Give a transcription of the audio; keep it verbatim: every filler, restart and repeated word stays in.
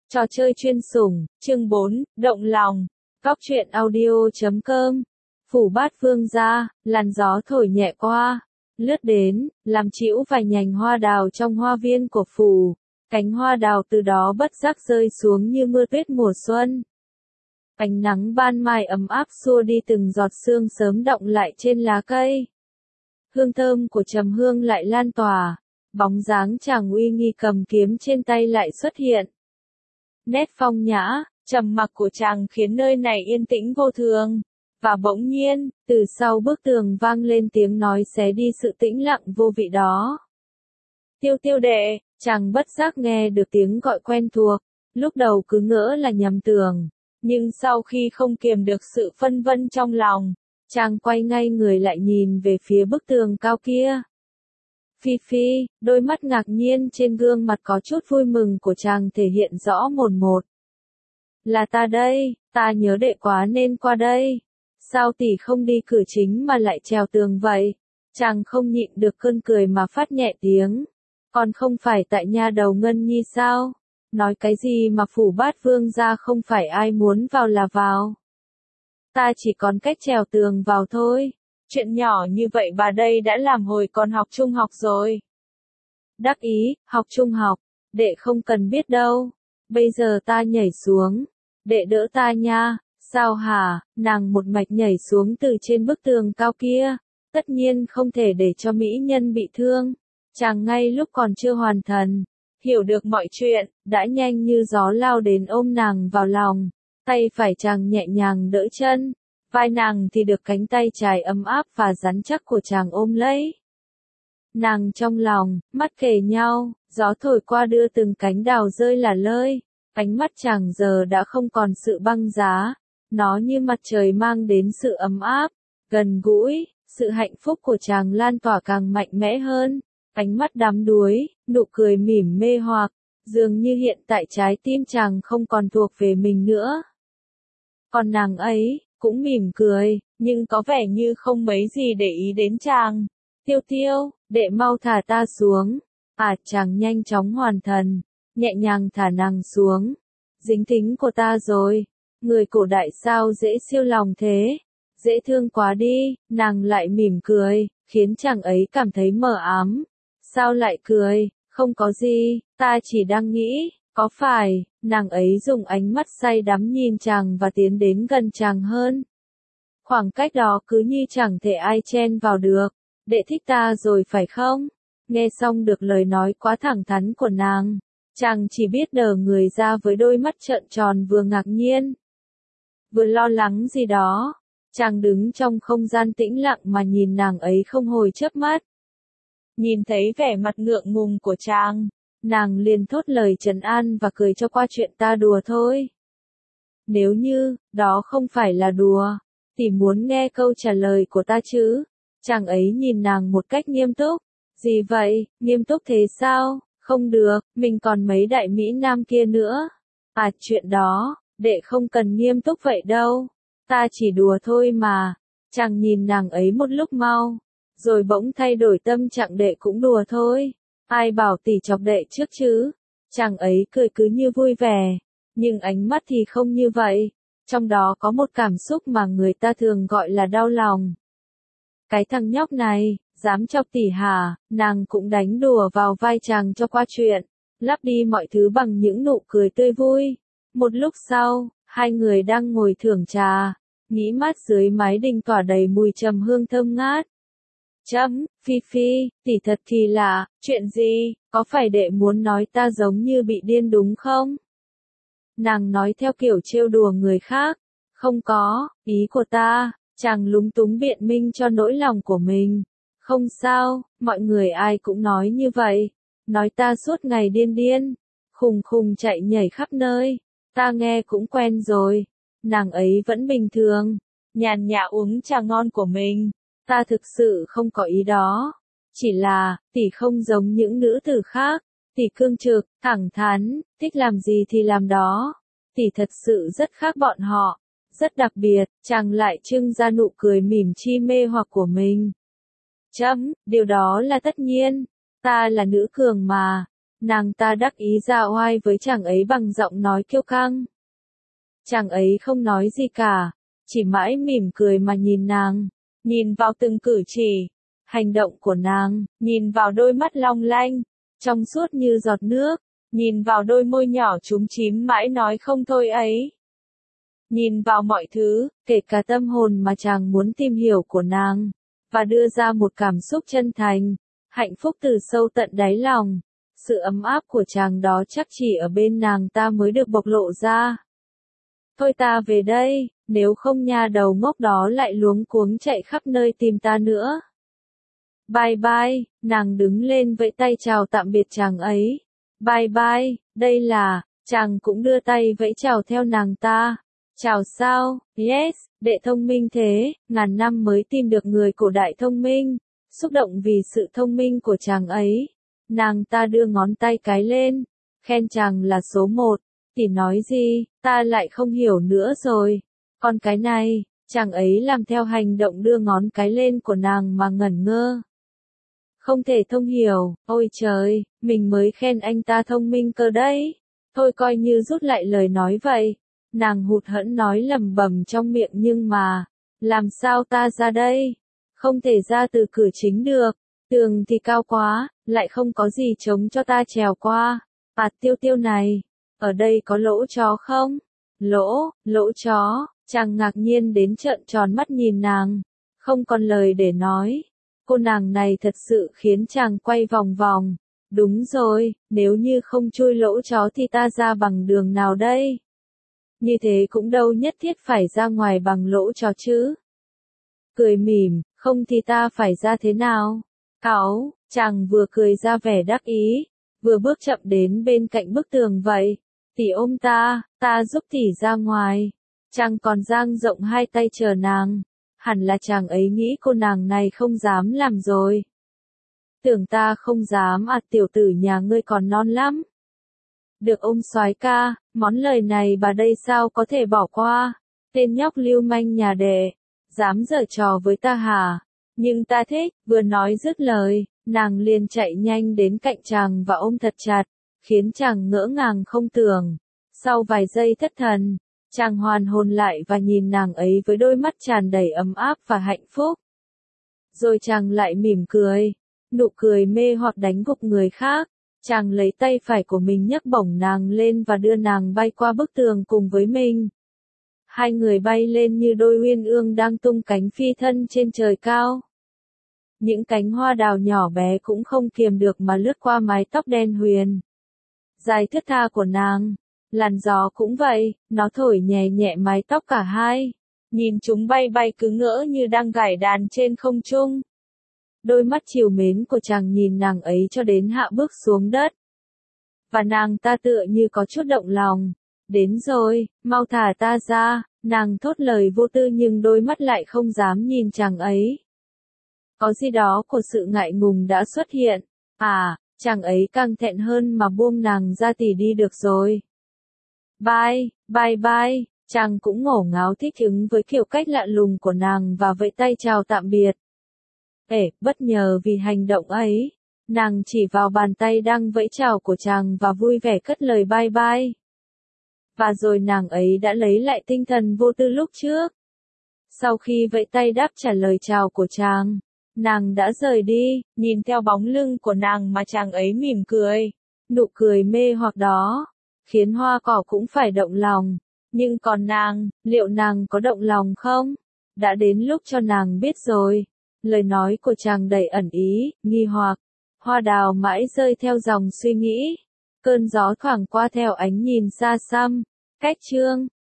Trò chơi chuyên sủng, chương bốn, động lòng. Góc truyện audio chấm com. Phủ Bát Vương gia, làn gió thổi nhẹ qua, lướt đến, làm chĩu vài nhành hoa đào trong hoa viên của phủ. Cánh hoa đào từ đó bất giác rơi xuống như mưa tuyết mùa xuân. Ánh nắng ban mai ấm áp xua đi từng giọt sương sớm đọng lại trên lá cây. Hương thơm của trầm hương lại lan tỏa, bóng dáng chàng uy nghi cầm kiếm trên tay lại xuất hiện. Nét phong nhã, trầm mặc của chàng khiến nơi này yên tĩnh vô thường. Và bỗng nhiên, từ sau bức tường vang lên tiếng nói xé đi sự tĩnh lặng vô vị đó. Tiêu tiêu đệ, chàng bất giác nghe được tiếng gọi quen thuộc, lúc đầu cứ ngỡ là nhầm tưởng, nhưng sau khi không kiềm được sự phân vân trong lòng, chàng quay ngay người lại nhìn về phía bức tường cao kia. Phi Phi, đôi mắt ngạc nhiên trên gương mặt có chút vui mừng của chàng thể hiện rõ mồn một. Là ta đây, ta nhớ đệ quá nên qua đây. Sao tỷ không đi cửa chính mà lại trèo tường vậy? Chàng không nhịn được cơn cười mà phát nhẹ tiếng. Còn không phải tại nhà đầu Ngân Nhi sao? Nói cái gì mà Phủ Bát Vương gia không phải ai muốn vào là vào. Ta chỉ còn cách trèo tường vào thôi. Chuyện nhỏ như vậy bà đây đã làm hồi còn học trung học rồi. Đắc ý, học trung học, đệ không cần biết đâu. Bây giờ ta nhảy xuống, đệ đỡ ta nha. Sao hả, nàng một mạch nhảy xuống từ trên bức tường cao kia. Tất nhiên không thể để cho mỹ nhân bị thương. Chàng ngay lúc còn chưa hoàn thần, hiểu được mọi chuyện, đã nhanh như gió lao đến ôm nàng vào lòng. Tay phải chàng nhẹ nhàng đỡ chân. Vai nàng thì được cánh tay trái ấm áp và rắn chắc của chàng ôm lấy. Nàng trong lòng, mắt kề nhau, gió thổi qua đưa từng cánh đào rơi là lơi. Ánh mắt chàng giờ đã không còn sự băng giá, nó như mặt trời mang đến sự ấm áp, gần gũi, sự hạnh phúc của chàng lan tỏa càng mạnh mẽ hơn. Ánh mắt đắm đuối, nụ cười mỉm mê hoặc, dường như hiện tại trái tim chàng không còn thuộc về mình nữa. Còn nàng ấy cũng mỉm cười, nhưng có vẻ như không mấy gì để ý đến chàng. Tiêu tiêu, đệ mau thả ta xuống. À, chàng nhanh chóng hoàn thần, nhẹ nhàng thả nàng xuống. Dính thính của ta rồi. Người cổ đại sao dễ siêu lòng thế. Dễ thương quá đi, nàng lại mỉm cười, khiến chàng ấy cảm thấy mờ ám. Sao lại cười, không có gì, ta chỉ đang nghĩ. Có phải, nàng ấy dùng ánh mắt say đắm nhìn chàng và tiến đến gần chàng hơn. Khoảng cách đó cứ như chẳng thể ai chen vào được. Đệ thích ta rồi phải không? Nghe xong được lời nói quá thẳng thắn của nàng, chàng chỉ biết đờ người ra với đôi mắt trợn tròn vừa ngạc nhiên, vừa lo lắng gì đó. Chàng đứng trong không gian tĩnh lặng mà nhìn nàng ấy không hồi chớp mắt. Nhìn thấy vẻ mặt ngượng ngùng của chàng, nàng liền thốt lời trấn an và cười cho qua chuyện ta đùa thôi. Nếu như, đó không phải là đùa, thì muốn nghe câu trả lời của ta chứ. Chàng ấy nhìn nàng một cách nghiêm túc. Gì vậy, nghiêm túc thế sao? Không được, mình còn mấy đại mỹ nam kia nữa. À, chuyện đó, đệ không cần nghiêm túc vậy đâu. Ta chỉ đùa thôi mà. Chàng nhìn nàng ấy một lúc mau, rồi bỗng thay đổi tâm trạng, đệ cũng đùa thôi. Ai bảo tỷ chọc đệ trước chứ? Chàng ấy cười cứ như vui vẻ, nhưng ánh mắt thì không như vậy. Trong đó có một cảm xúc mà người ta thường gọi là đau lòng. Cái thằng nhóc này, dám chọc tỷ hả? Nàng cũng đánh đùa vào vai chàng cho qua chuyện, lấp đi mọi thứ bằng những nụ cười tươi vui. Một lúc sau, hai người đang ngồi thưởng trà, nghỉ mát dưới mái đình tỏa đầy mùi trầm hương thơm ngát. Chấm, Phi Phi, tỷ thật kỳ lạ, chuyện gì, có phải đệ muốn nói ta giống như bị điên đúng không? Nàng nói theo kiểu trêu đùa người khác. Không có, ý của ta, chàng lúng túng biện minh cho nỗi lòng của mình. Không sao, mọi người ai cũng nói như vậy. Nói ta suốt ngày điên điên, khùng khùng chạy nhảy khắp nơi. Ta nghe cũng quen rồi. Nàng ấy vẫn bình thường, nhàn nhã uống trà ngon của mình. Ta thực sự không có ý đó. Chỉ là, tỷ không giống những nữ tử khác. Tỷ cương trực, thẳng thắn, thích làm gì thì làm đó. Tỷ thật sự rất khác bọn họ. Rất đặc biệt, chàng lại trưng ra nụ cười mỉm chi mê hoặc của mình. Chấm, điều đó là tất nhiên. Ta là nữ cường mà. Nàng ta đắc ý ra oai với chàng ấy bằng giọng nói kiêu căng. Chàng ấy không nói gì cả, chỉ mãi mỉm cười mà nhìn nàng, nhìn vào từng cử chỉ, hành động của nàng, nhìn vào đôi mắt long lanh, trong suốt như giọt nước, nhìn vào đôi môi nhỏ chúm chím mãi nói không thôi ấy. Nhìn vào mọi thứ, kể cả tâm hồn mà chàng muốn tìm hiểu của nàng, và đưa ra một cảm xúc chân thành, hạnh phúc từ sâu tận đáy lòng. Sự ấm áp của chàng đó chắc chỉ ở bên nàng ta mới được bộc lộ ra. Thôi ta về đây, nếu không nha đầu ngốc đó lại luống cuống chạy khắp nơi tìm ta nữa. Bye bye, nàng đứng lên vẫy tay chào tạm biệt chàng ấy. Bye bye, đây là, chàng cũng đưa tay vẫy chào theo nàng ta. Chào sao, yes, đệ thông minh thế, ngàn năm mới tìm được người cổ đại thông minh, xúc động vì sự thông minh của chàng ấy. Nàng ta đưa ngón tay cái lên, khen chàng là số một, thì nói gì, ta lại không hiểu nữa rồi. Còn cái này, chàng ấy làm theo hành động đưa ngón cái lên của nàng mà ngẩn ngơ. Không thể thông hiểu, ôi trời, mình mới khen anh ta thông minh cơ đấy. Thôi coi như rút lại lời nói vậy. Nàng hụt hẫng nói lẩm bẩm trong miệng nhưng mà, làm sao ta ra đây? Không thể ra từ cửa chính được, tường thì cao quá, lại không có gì chống cho ta trèo qua. À tiêu tiêu này, ở đây có lỗ chó không? Lỗ, lỗ chó, chàng ngạc nhiên đến trợn tròn mắt nhìn nàng, không còn lời để nói. Cô nàng này thật sự khiến chàng quay vòng vòng. Đúng rồi, nếu như không chui lỗ chó thì ta ra bằng đường nào đây? Như thế cũng đâu nhất thiết phải ra ngoài bằng lỗ chó chứ. Cười mỉm, không thì ta phải ra thế nào? Cáu, chàng vừa cười ra vẻ đắc ý, vừa bước chậm đến bên cạnh bức tường vậy. Tỷ ôm ta, ta giúp tỷ ra ngoài. Chàng còn dang rộng hai tay chờ nàng. Hẳn là chàng ấy nghĩ cô nàng này không dám làm rồi. Tưởng ta không dám à, tiểu tử nhà ngươi còn non lắm. Được ôm soái ca, món lời này bà đây sao có thể bỏ qua. Tên nhóc lưu manh nhà đệ, dám giở trò với ta hả? Nhưng ta thích, vừa nói dứt lời, nàng liền chạy nhanh đến cạnh chàng và ôm thật chặt, khiến chàng ngỡ ngàng không tưởng. Sau vài giây thất thần, chàng hoàn hồn lại và nhìn nàng ấy với đôi mắt tràn đầy ấm áp và hạnh phúc. Rồi chàng lại mỉm cười, nụ cười mê hoặc đánh gục người khác. Chàng lấy tay phải của mình nhấc bổng nàng lên và đưa nàng bay qua bức tường cùng với mình. Hai người bay lên như đôi uyên ương đang tung cánh phi thân trên trời cao. Những cánh hoa đào nhỏ bé cũng không kiềm được mà lướt qua mái tóc đen huyền dài thướt tha của nàng. Làn gió cũng vậy, nó thổi nhẹ nhẹ mái tóc cả hai. Nhìn chúng bay bay cứ ngỡ như đang gảy đàn trên không trung. Đôi mắt trìu mến của chàng nhìn nàng ấy cho đến hạ bước xuống đất. Và nàng ta tựa như có chút động lòng. Đến rồi, mau thả ta ra, nàng thốt lời vô tư nhưng đôi mắt lại không dám nhìn chàng ấy. Có gì đó của sự ngại ngùng đã xuất hiện. À, chàng ấy càng thẹn hơn mà buông nàng ra thì đi được rồi. Bye, bye bye, chàng cũng ngổ ngáo thích ứng với kiểu cách lạ lùng của nàng và vẫy tay chào tạm biệt. Ê, bất ngờ vì hành động ấy, nàng chỉ vào bàn tay đang vẫy chào của chàng và vui vẻ cất lời bye bye. Và rồi nàng ấy đã lấy lại tinh thần vô tư lúc trước. Sau khi vẫy tay đáp trả lời chào của chàng, nàng đã rời đi, nhìn theo bóng lưng của nàng mà chàng ấy mỉm cười. Nụ cười mê hoặc đó, khiến hoa cỏ cũng phải động lòng. Nhưng còn nàng, liệu nàng có động lòng không? Đã đến lúc cho nàng biết rồi. Lời nói của chàng đầy ẩn ý, nghi hoặc. Hoa đào mãi rơi theo dòng suy nghĩ. Cơn gió thoảng qua theo ánh nhìn xa xăm. Cách chương